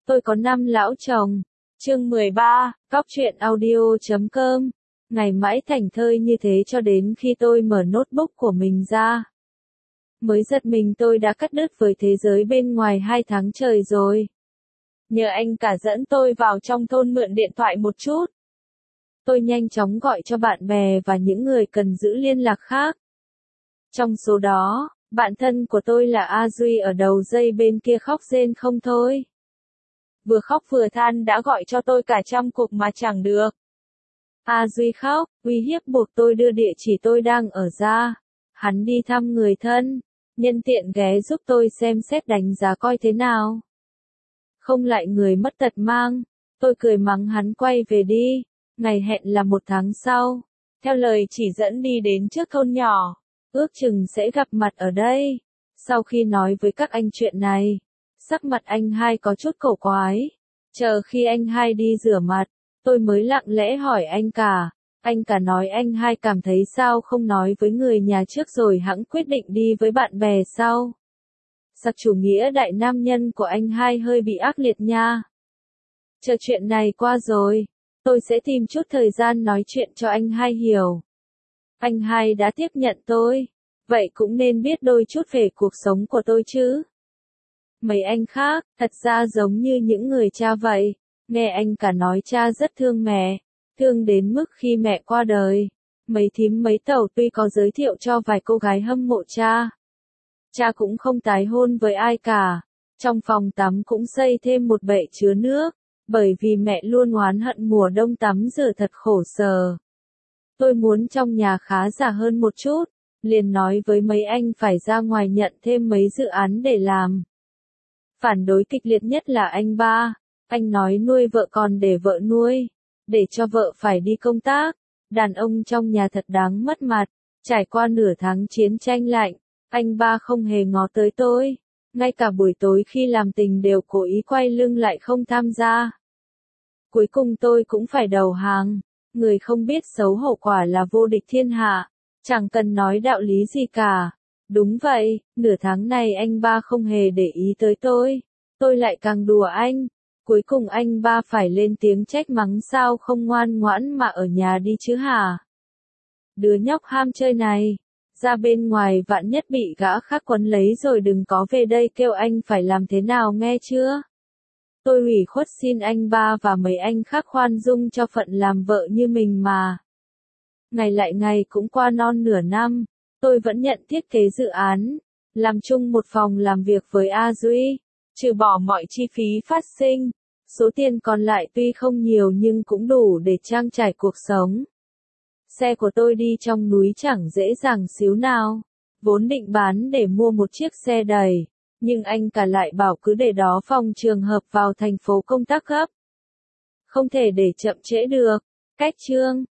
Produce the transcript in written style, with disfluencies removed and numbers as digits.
Tôi có 5 lão chồng. Chương 13, Cóc truyện audio.com. Ngày mãi thảnh thơi như thế cho đến khi tôi mở notebook của mình ra. Mới giật mình tôi đã cắt đứt với thế giới bên ngoài 2 tháng trời rồi. Nhờ anh cả dẫn tôi vào trong thôn mượn điện thoại một chút. Tôi nhanh chóng gọi cho bạn bè và những người cần giữ liên lạc khác. Trong số đó, bạn thân của tôi là A Duy ở đầu dây bên kia khóc rên không thôi. Vừa khóc vừa than đã gọi cho tôi cả trăm cuộc mà chẳng được. A Duy khóc, uy hiếp buộc tôi đưa địa chỉ tôi đang ở ra. Hắn đi thăm người thân, nhân tiện ghé giúp tôi xem xét đánh giá coi thế nào. Không lại người mất tật mang, tôi cười mắng hắn quay về đi. Ngày hẹn là 1 tháng sau. Theo lời chỉ dẫn đi đến trước thôn nhỏ, ước chừng sẽ gặp mặt ở đây. Sau khi nói với các anh chuyện này, sắc mặt anh hai có chút cổ quái. Chờ khi anh hai đi rửa mặt, tôi mới lặng lẽ hỏi anh cả. Anh cả nói anh hai cảm thấy sao không nói với người nhà trước rồi hẵng quyết định đi với bạn bè sau. Sắc chủ nghĩa đại nam nhân của anh hai hơi bị ác liệt nha. Chờ chuyện này qua rồi, tôi sẽ tìm chút thời gian nói chuyện cho anh hai hiểu. Anh hai đã tiếp nhận tôi, vậy cũng nên biết đôi chút về cuộc sống của tôi chứ. Mấy anh khác, thật ra giống như những người cha vậy. Nghe anh cả nói cha rất thương mẹ, thương đến mức khi mẹ qua đời. Mấy thím mấy tẩu tuy có giới thiệu cho vài cô gái hâm mộ cha. Cha cũng không tái hôn với ai cả. Trong phòng tắm cũng xây thêm một bệ chứa nước, bởi vì mẹ luôn oán hận mùa đông tắm rửa thật khổ sở. Tôi muốn trong nhà khá giả hơn một chút, liền nói với mấy anh phải ra ngoài nhận thêm mấy dự án để làm. Phản đối kịch liệt nhất là anh ba. Anh nói nuôi vợ còn để vợ nuôi, để cho vợ phải đi công tác. Đàn ông trong nhà thật đáng mất mặt. Trải qua nửa tháng chiến tranh lạnh, anh ba không hề ngó tới tôi. Ngay cả buổi tối khi làm tình đều cố ý quay lưng lại không tham gia. Cuối cùng tôi cũng phải đầu hàng. Người không biết xấu hổ quả là vô địch thiên hạ. Chẳng cần nói đạo lý gì cả. Đúng vậy, nửa tháng này anh ba không hề để ý tới tôi. Tôi lại càng đùa anh. Cuối cùng anh ba phải lên tiếng trách mắng sao không ngoan ngoãn mà ở nhà đi chứ hả? Đứa nhóc ham chơi này. Ra bên ngoài vạn nhất bị gã khác quấn lấy rồi đừng có về đây kêu anh phải làm thế nào nghe chưa? Tôi ủy khuất xin anh ba và mấy anh khác khoan dung cho phận làm vợ như mình mà. Ngày lại ngày cũng qua non nửa năm. Tôi vẫn nhận thiết kế dự án, làm chung một phòng làm việc với A Duy, trừ bỏ mọi chi phí phát sinh, số tiền còn lại tuy không nhiều nhưng cũng đủ để trang trải cuộc sống. Xe của tôi đi trong núi chẳng dễ dàng xíu nào, vốn định bán để mua một chiếc xe đầy, nhưng anh cả lại bảo cứ để đó phòng trường hợp vào thành phố công tác gấp. Không thể để chậm trễ được, cách chương.